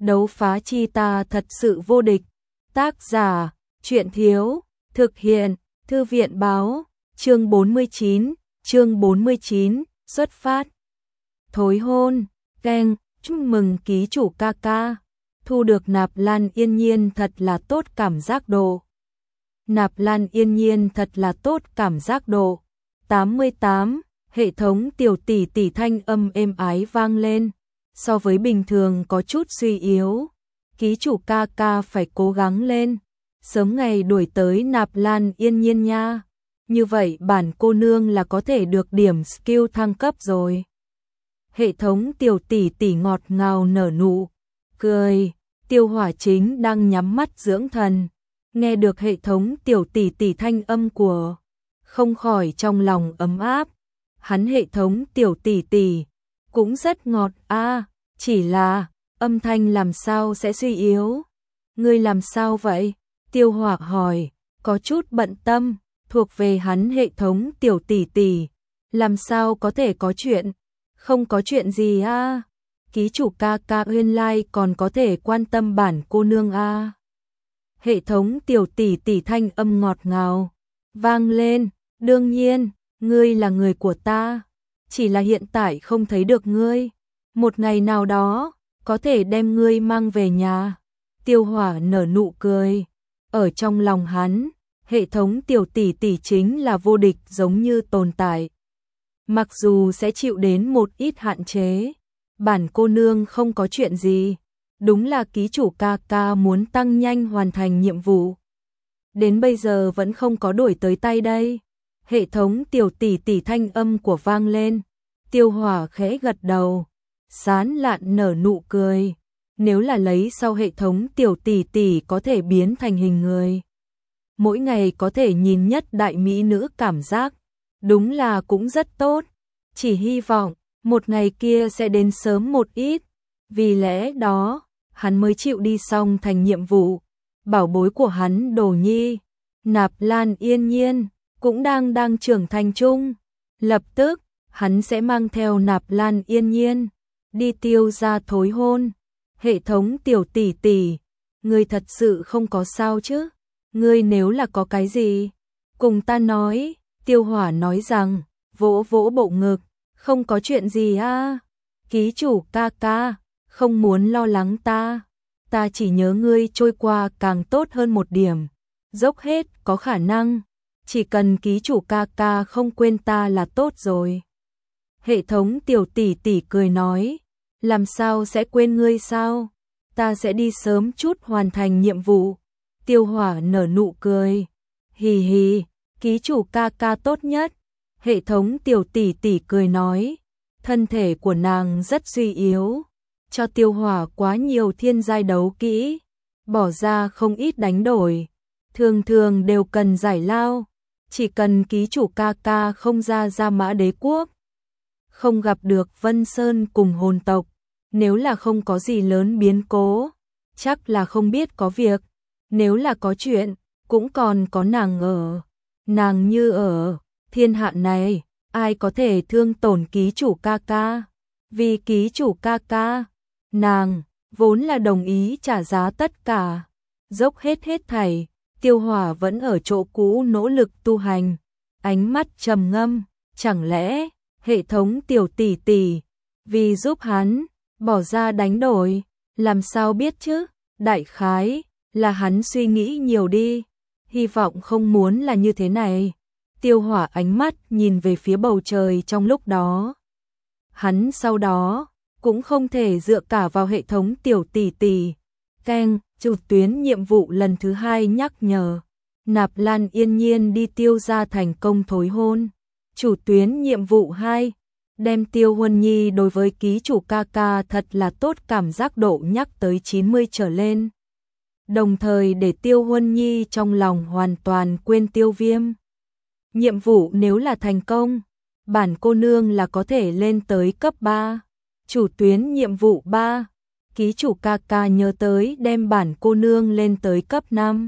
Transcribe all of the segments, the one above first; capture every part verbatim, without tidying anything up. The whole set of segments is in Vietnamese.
Đấu phá chi ta thật sự vô địch. Tác giả, Truyện Thiếu, thực hiện, Thư viện Báo, chương bốn mươi chín, chương bốn mươi chín, xuất phát. Thối hôn, keng, chúc mừng ký chủ ca ca, thu được nạp lan yên nhiên thật là tốt cảm giác độ. Nạp lan yên nhiên thật là tốt cảm giác độ. tám mươi tám, hệ thống tiểu tỷ tỷ thanh âm êm ái vang lên. So với bình thường có chút suy yếu, ký chủ ca ca phải cố gắng lên, sớm ngày đuổi tới nạp lan yên nhiên nha. Như vậy bản cô nương là có thể được điểm skill thăng cấp rồi. Hệ thống tiểu tỷ tỷ ngọt ngào nở nụ cười. Tiêu Hỏa chính đang nhắm mắt dưỡng thần, nghe được hệ thống tiểu tỷ tỷ thanh âm của, không khỏi trong lòng ấm áp. Hắn hệ thống tiểu tỷ tỷ cũng rất ngọt a, à, chỉ là âm thanh làm sao sẽ suy yếu. Ngươi làm sao vậy? Tiêu Hỏa hỏi, có chút bận tâm. Thuộc về hắn hệ thống tiểu tỷ tỷ, làm sao có thể có chuyện? Không có chuyện gì a. À? Ký chủ ca ca nguyên lai còn có thể quan tâm bản cô nương a. À? Hệ thống tiểu tỷ tỷ thanh âm ngọt ngào vang lên, đương nhiên, ngươi là người của ta, chỉ là hiện tại không thấy được ngươi, một ngày nào đó có thể đem ngươi mang về nhà. Tiêu Hỏa nở nụ cười, ở trong lòng hắn, hệ thống tiểu tỷ tỷ chính là vô địch giống như tồn tại. Mặc dù sẽ chịu đến một ít hạn chế, bản cô nương không có chuyện gì, đúng là ký chủ ca ca muốn tăng nhanh hoàn thành nhiệm vụ. Đến bây giờ vẫn không có đổi tới tay đây. Hệ thống tiểu tỷ tỷ thanh âm của vang lên. Tiêu Hỏa khẽ gật đầu, sán lạn nở nụ cười. Nếu là lấy sau hệ thống tiểu tỷ tỷ có thể biến thành hình người, mỗi ngày có thể nhìn nhất đại mỹ nữ cảm giác, đúng là cũng rất tốt. Chỉ hy vọng một ngày kia sẽ đến sớm một ít, vì lẽ đó hắn mới chịu đi xong thành nhiệm vụ. Bảo bối của hắn Đồ Nhi, Nạp Lan Yên Nhiên cũng đang đang trưởng thành chung. Lập tức hắn sẽ mang theo Nạp Lan Yên Nhiên đi Tiêu gia thối hôn. Hệ thống tiểu tỷ tỷ, ngươi thật sự không có sao chứ? Ngươi nếu là có cái gì, cùng ta nói. Tiêu Hỏa nói rằng, vỗ vỗ bộ ngực, không có chuyện gì a. À? Ký chủ ca ca, không muốn lo lắng ta, ta chỉ nhớ ngươi trôi qua càng tốt hơn một điểm, dốc hết có khả năng, chỉ cần ký chủ ca ca không quên ta là tốt rồi. Hệ thống tiểu tỷ tỷ cười nói, làm sao sẽ quên ngươi sao? Ta sẽ đi sớm chút hoàn thành nhiệm vụ. Tiêu Hỏa nở nụ cười, hì hì, ký chủ ca ca tốt nhất. Hệ thống tiểu tỷ tỷ cười nói, thân thể của nàng rất suy yếu, cho Tiêu Hỏa quá nhiều thiên giai đấu kỹ, bỏ ra không ít đánh đổi, thường thường đều cần giải lao. Chỉ cần ký chủ ca ca không ra Gia Mã Đế Quốc, không gặp được Vân Sơn cùng hồn tộc, nếu là không có gì lớn biến cố, chắc là không biết có việc. Nếu là có chuyện, cũng còn có nàng ở. Nàng như ở thiên hạ này, ai có thể thương tổn ký chủ ca ca? Vì ký chủ ca ca, nàng vốn là đồng ý trả giá tất cả, dốc hết hết thảy. Tiêu Hỏa vẫn ở chỗ cũ nỗ lực tu hành, ánh mắt trầm ngâm, chẳng lẽ hệ thống tiểu tỷ tỷ vì giúp hắn bỏ ra đánh đổi? Làm sao biết chứ? Đại khái là hắn suy nghĩ nhiều đi, hy vọng không muốn là như thế này. Tiêu Hỏa ánh mắt nhìn về phía bầu trời trong lúc đó. Hắn sau đó cũng không thể dựa cả vào hệ thống tiểu tỷ tỷ. Keng, chủ tuyến nhiệm vụ lần thứ hai nhắc nhở. Nạp Lan Yên Nhiên đi Tiêu gia thành công thối hôn. Chủ tuyến nhiệm vụ hai, đem Tiêu Huân Nhi đối với ký chủ ca ca thật là tốt cảm giác độ nhắc tới chín mươi trở lên. Đồng thời để Tiêu Huân Nhi trong lòng hoàn toàn quên Tiêu Viêm. Nhiệm vụ nếu là thành công, bản cô nương là có thể lên tới cấp ba. Chủ tuyến nhiệm vụ ba, ký chủ ca ca nhớ tới đem bản cô nương lên tới cấp năm.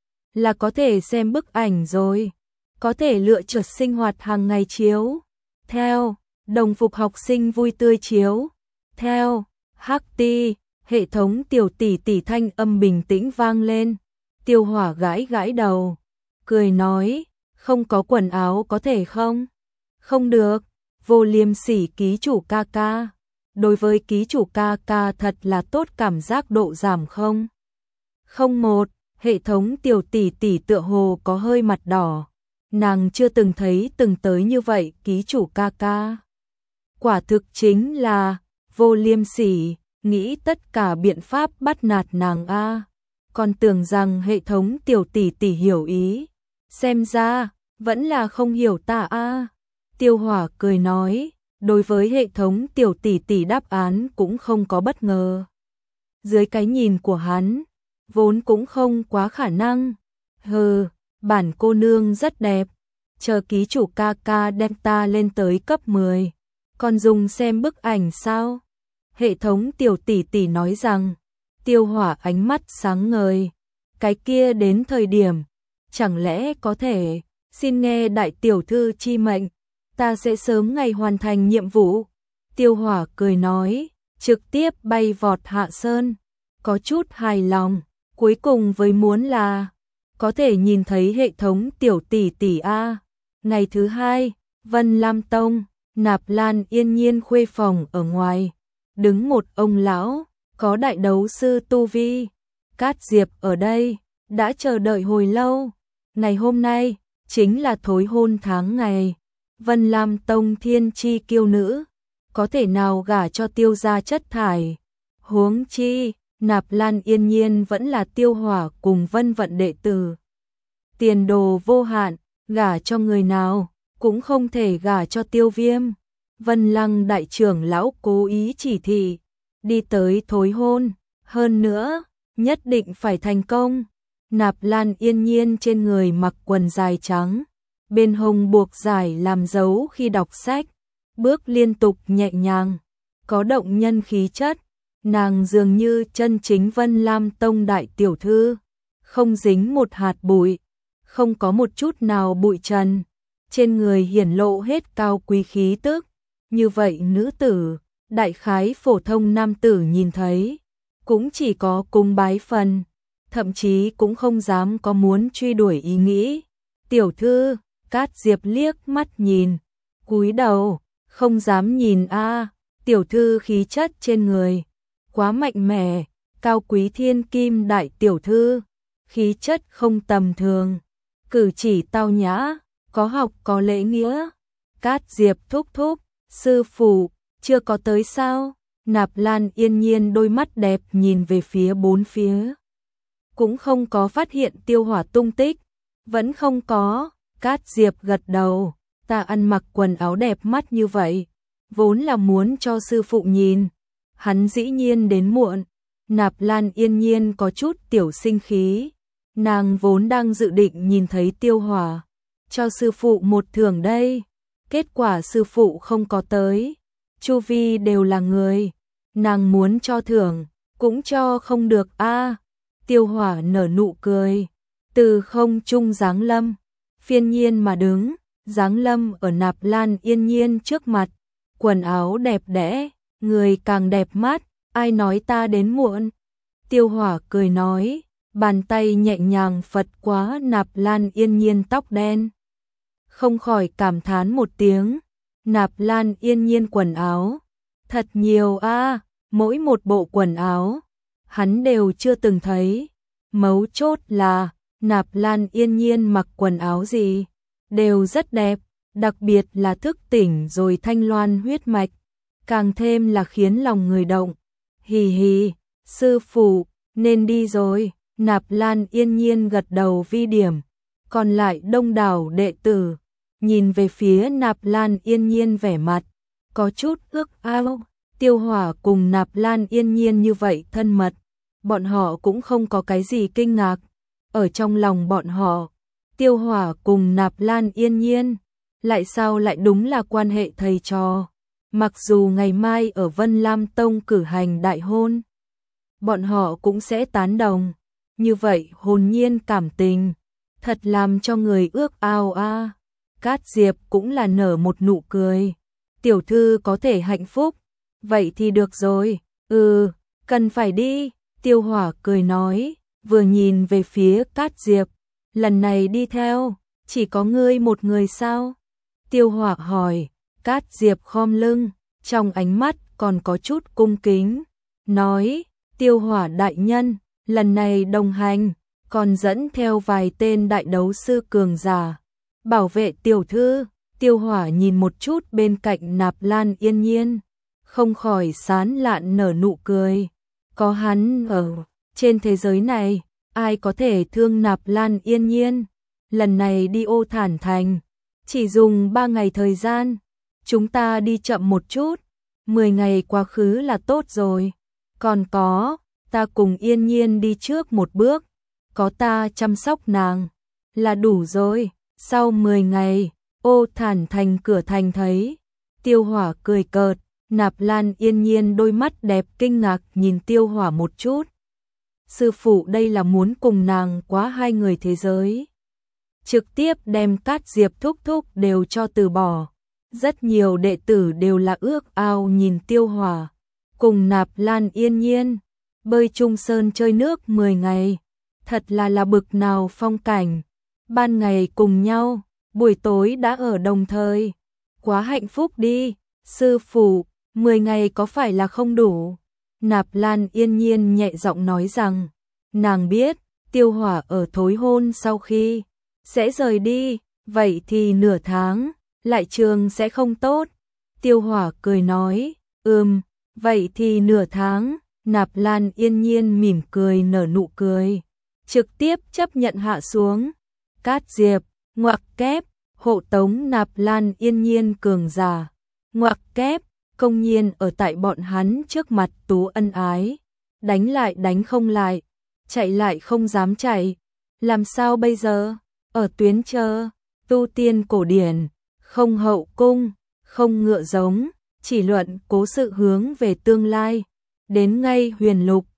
Là có thể xem bức ảnh rồi, có thể lựa chọn sinh hoạt hàng ngày chiếu theo, đồng phục học sinh vui tươi chiếu theo, hắc ti, Hệ thống Tiểu tỷ tỷ thanh âm bình tĩnh vang lên. Tiêu Hỏa gãi gãi đầu, cười nói, không có quần áo có thể không? Không được, Vô Liêm Sỉ ký chủ ca ca. Đối với ký chủ ca ca thật là tốt, cảm giác độ giảm không? Không một, hệ thống Tiểu tỷ tỷ tựa hồ có hơi mặt đỏ. Nàng chưa từng thấy từng tới như vậy ký chủ ca ca. Quả thực chính là Vô Liêm Sỉ, nghĩ tất cả biện pháp bắt nạt nàng a. Còn tưởng rằng hệ thống Tiểu tỷ tỷ hiểu ý, xem ra vẫn là không hiểu ta a. Tiêu Hỏa cười nói, đối với hệ thống Tiểu tỷ tỷ đáp án cũng không có bất ngờ. Dưới cái nhìn của hắn, vốn cũng không quá khả năng. Hừ, bản cô nương rất đẹp, chờ ký chủ ca ca đem ta lên tới cấp mười, còn dùng xem bức ảnh sao? Hệ thống Tiểu tỷ tỷ nói rằng. Tiêu Hỏa ánh mắt sáng ngời, cái kia đến thời điểm, chẳng lẽ có thể, xin nghe đại tiểu thư chi mệnh, ta sẽ sớm ngày hoàn thành nhiệm vụ. Tiêu Hỏa cười nói, trực tiếp bay vọt hạ sơn, có chút hài lòng, cuối cùng với muốn là, có thể nhìn thấy hệ thống Tiểu tỷ tỷ a. Ngày thứ hai, Vân Lam Tông, Nạp Lan Yên Nhiên khuê phòng ở ngoài, đứng một ông lão, có đại đấu sư tu vi. Cát Diệp ở đây, đã chờ đợi hồi lâu. Ngày hôm nay, chính là thối hôn tháng ngày. Vân Lam Tông thiên chi kiêu nữ, có thể nào gả cho Tiêu gia chất thải. Huống chi, Nạp Lan Yên Nhiên vẫn là Tiêu Hỏa cùng Vân Vận đệ tử. Tiền đồ vô hạn, gả cho người nào, cũng không thể gả cho Tiêu Viêm. Vân Lăng đại trưởng lão cố ý chỉ thị, đi tới thối hôn, hơn nữa, nhất định phải thành công. Nạp Lan Yên Nhiên trên người mặc quần dài trắng, bên hông buộc dài làm dấu khi đọc sách, bước liên tục nhẹ nhàng, có động nhân khí chất, nàng dường như chân chính Vân Lam Tông đại tiểu thư, không dính một hạt bụi, không có một chút nào bụi trần, trên người hiển lộ hết cao quý khí tức, như vậy nữ tử, đại khái phổ thông nam tử nhìn thấy, cũng chỉ có cung bái phần, thậm chí cũng không dám có muốn truy đuổi ý nghĩ. Tiểu thư, Cát Diệp liếc mắt nhìn, cúi đầu, không dám nhìn a. Tiểu thư khí chất trên người, quá mạnh mẽ, cao quý thiên kim đại tiểu thư, khí chất không tầm thường, cử chỉ tao nhã, có học có lễ nghĩa. Cát Diệp thúc thúc, sư phụ, chưa có tới sao? Nạp Lan Yên Nhiên đôi mắt đẹp nhìn về phía bốn phía, cũng không có phát hiện Tiêu Hỏa tung tích, vẫn không có. Cát Diệp gật đầu, ta ăn mặc quần áo đẹp mắt như vậy, vốn là muốn cho sư phụ nhìn, hắn dĩ nhiên đến muộn. Nạp Lan Yên Nhiên có chút tiểu sinh khí, nàng vốn đang dự định nhìn thấy Tiêu Hỏa, cho sư phụ một thưởng đây, kết quả sư phụ không có tới, chu vi đều là người, nàng muốn cho thưởng, cũng cho không được a. Tiêu Hỏa nở nụ cười, từ không trung giáng lâm, phiên nhiên mà đứng, giáng lâm ở Nạp Lan Yên Nhiên trước mặt, quần áo đẹp đẽ, người càng đẹp mắt, ai nói ta đến muộn? Tiêu Hỏa cười nói, bàn tay nhẹ nhàng phật quá Nạp Lan Yên Nhiên tóc đen. Không khỏi cảm thán một tiếng, Nạp Lan Yên Nhiên quần áo, thật nhiều a, mỗi một bộ quần áo, hắn đều chưa từng thấy. Mấu chốt là, Nạp Lan Yên Nhiên mặc quần áo gì, đều rất đẹp, đặc biệt là thức tỉnh rồi thanh loan huyết mạch, càng thêm là khiến lòng người động. Hì hì, sư phụ, nên đi rồi. Nạp Lan Yên Nhiên gật đầu vi điểm, còn lại đông đảo đệ tử, nhìn về phía Nạp Lan Yên Nhiên vẻ mặt, có chút ước ao. Tiêu Hỏa cùng Nạp Lan Yên Nhiên như vậy thân mật, bọn họ cũng không có cái gì kinh ngạc. Ở trong lòng bọn họ, Tiêu Hỏa cùng Nạp Lan Yên Nhiên, lại sao lại đúng là quan hệ thầy trò. Mặc dù ngày mai ở Vân Lam Tông cử hành đại hôn, bọn họ cũng sẽ tán đồng. Như vậy hồn nhiên cảm tình, thật làm cho người ước ao a. Cát Diệp cũng là nở một nụ cười. Tiểu thư có thể hạnh phúc, vậy thì được rồi. Ừ, Cần phải đi, Tiêu Hỏa cười nói, vừa nhìn về phía Cát Diệp, lần này đi theo, chỉ có ngươi một người sao? Tiêu Hỏa hỏi, Cát Diệp khom lưng, trong ánh mắt còn có chút cung kính, nói, Tiêu Hỏa đại nhân, lần này đồng hành, còn dẫn theo vài tên đại đấu sư cường giả, bảo vệ tiểu thư. Tiêu Hỏa nhìn một chút bên cạnh Nạp Lan Yên Nhiên, không khỏi sán lạn nở nụ cười. Có hắn ở trên thế giới này, ai có thể thương Nạp Lan Yên Nhiên? Lần này đi Ô Thản Thành, chỉ dùng ba ngày thời gian, chúng ta đi chậm một chút, mười ngày quá khứ là tốt rồi. Còn có, ta cùng Yên Nhiên đi trước một bước, có ta chăm sóc nàng, là đủ rồi. Sau mười ngày, Ô Thản Thành cửa thành thấy, Tiêu Hỏa cười cợt, Nạp Lan Yên Nhiên đôi mắt đẹp kinh ngạc nhìn Tiêu Hỏa một chút. Sư phụ đây là muốn cùng nàng quá hai người thế giới. Trực tiếp đem Cát Diệp thúc thúc đều cho từ bỏ. Rất nhiều đệ tử đều là ước ao nhìn Tiêu Hỏa cùng Nạp Lan Yên Nhiên bơi chung sơn chơi nước mười ngày. Thật là là bực nào phong cảnh. Ban ngày cùng nhau, buổi tối đã ở đồng thời. Quá hạnh phúc đi, sư phụ, mười ngày có phải là không đủ? Nạp Lan Yên Nhiên nhẹ giọng nói rằng, nàng biết, Tiêu Hỏa ở thối hôn sau khi sẽ rời đi, vậy thì nửa tháng, lại trường sẽ không tốt. Tiêu Hỏa cười nói, ừm, vậy thì nửa tháng. Nạp Lan Yên Nhiên mỉm cười nở nụ cười, trực tiếp chấp nhận hạ xuống. Cát Diệp, ngoặc kép, hộ tống Nạp Lan Yên Nhiên cường giả, ngoặc kép, công nhiên ở tại bọn hắn trước mặt tú ân ái, đánh lại đánh không lại, chạy lại không dám chạy, làm sao bây giờ? Ở tuyến chờ, tu tiên cổ điển, không hậu cung, không ngựa giống, chỉ luận cố sự hướng về tương lai, đến ngay huyền lục,